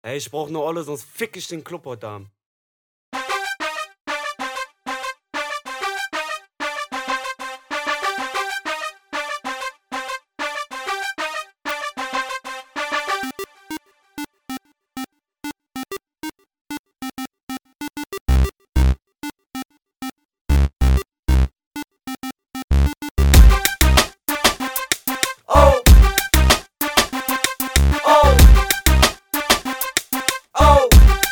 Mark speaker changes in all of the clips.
Speaker 1: Ey, ich brauch 'ne Olle, sonst fick ich den Club heute Abend. Oh! Oh! Oh!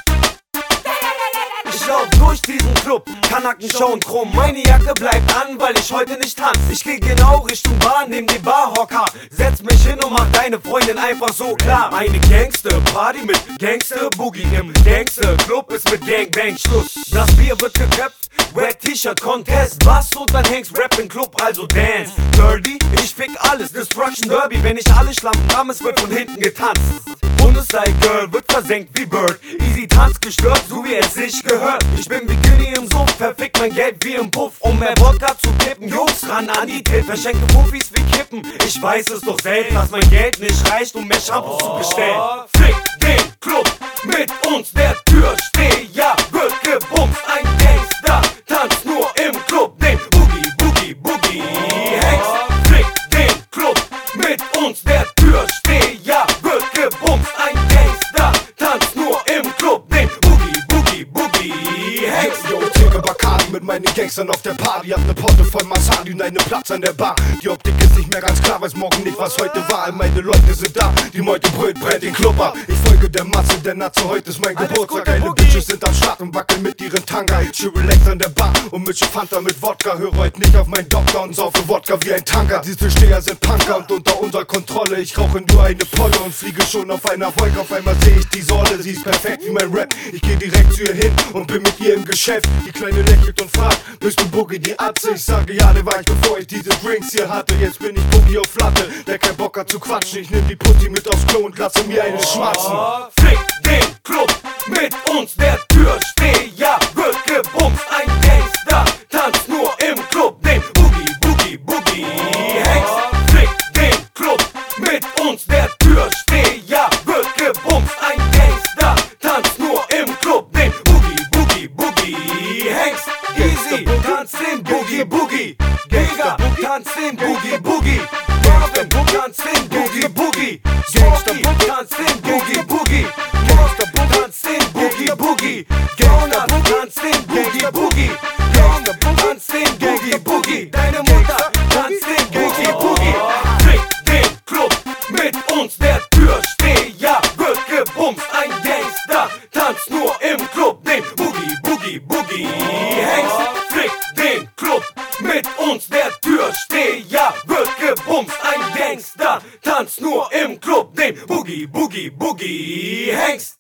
Speaker 1: Ich lauf durch diesen Club, Kanaken schauen krumm. Meine Jacke bleibt an, weil ich heute nicht tanz. Ich geh genau Richtung Bar, nehm den Barhocker, setz mich hin und mach deine Freundin einfach so klar. Eine Gangster-Party mit Gangster-Boogie. Im Gangster-Club ist mit Gangbang Schluss. Das Bier wird geköpft, Red T-Shirt Contest. Was und dann hängst Rap im Club, also Dance. Dirty, ich fick alles, Destruction Derby. Wenn ich alle Schlampen ramm, es wird von hinten getanzt. Bundesstyle Girl wird versenkt wie Bird. Easy Tanz gestört, so wie es sich gehört. Ich bin wie Günni im Suff, verfick mein Geld wie im Puff. Um mehr Wodka zu kippen, Jungs ran an die Tipp. Verschenke Puffis wie Kippen. Ich weiß es doch selbst, dass mein Geld nicht reicht, um mehr Shampoo zu bestellen. Fick den Club mit uns, der Türsteher wird gebumst. Ein Gangster tanzt nur im Club, den Boogie, Boogie, Boogie Hengst. Fick den Club mit uns, der Türsteher wird gebumst. Ein Gangster tanzt nur im Club, den Boogie, Boogie, Boogie Hengst.
Speaker 2: Yo, trinke Bacardi mit meinen Gangstern auf der Party. Hab ne Porte voll Masadi und einen Platz an der Bar. Die Optik ist nicht mehr ganz klar, weiß morgen nicht, was heute war. Meine Leute sind da, die Meute brüllt, brennt den Club ab. Ich folge der Masse, der Natze, heute ist mein Geburtstag. Geile Bitches sind am Start und wackeln mit ihren Tanga. Ich chill relax an der Bar und mische Fanta mit Wodka. Höre heute nicht auf meinen Doktor und saufe Wodka wie ein Tanker. Diese Steher sind Punker und unter unserer Kontrolle. Ich rauche nur eine Polle und fliege schon auf einer Wolke. Auf einmal sehe ich die Säule, sie ist perfekt wie mein Rap. Ich geh direkt zu ihr hin und bin mit ihr im Geschäft. Die Kleine lächelt und fragt, bist du Boogie die Atze? Ich sage, ja, der war ich, bevor ich diese Drinks hier hatte. Jetzt bin ich Boogie auf Latte, der kein Bock hat zu quatschen. Ich nehm die Putti mit aufs Klo und lasse mir eine schmatzen.
Speaker 1: Fick den Club mit uns, der Türsteher wird gebumst. Ein Gangster tanzt nur im Club, den Boogie, Boogie, Boogie Hengst. Fick den Club mit uns, der Türsteher wird gebumst. Ein Gangster tanzt nur im Club, den Boogie, Boogie, Boogie Hengst. Easy, tanz den Boogie, Boogie. Digga, tanz den Boogie, Boogie. Marvin, tanz den Boogie, Boogie. Smokey, tanz den Boogie, Boogie. Gangster, tanz den Boogie, Boogie. Gangster, tanz den Boogie, Boogie. Gangster, tanz den Boogie, Boogie. Deine Mutter tanzt den Boogie, Boogie. Fick den Club mit uns, der Türsteher wird gebumst. Ein Gangster tanzt nur im Club, den Boogie, Boogie, Boogie Hengst. Fick den Club mit uns, der Türsteher wird gebumst. Ein Gangster tanzt nur im Club, den Boogie, Boogie, Boogie Hengst.